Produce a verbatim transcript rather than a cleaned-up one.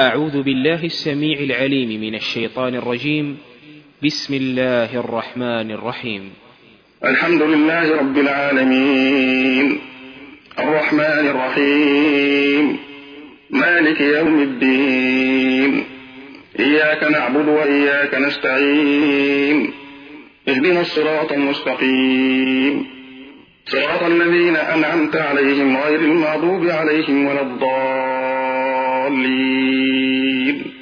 أعوذ بالله السميع العليم من الشيطان الرجيم. بسم الله الرحمن الرحيم. الحمد لله رب العالمين، الرحمن الرحيم، مالك يوم الدين، إياك نعبد وإياك نستعين، اهدنا الصراط المستقيم، صراط الذين أنعمت عليهم غير المغضوب عليهم ولا الضالين.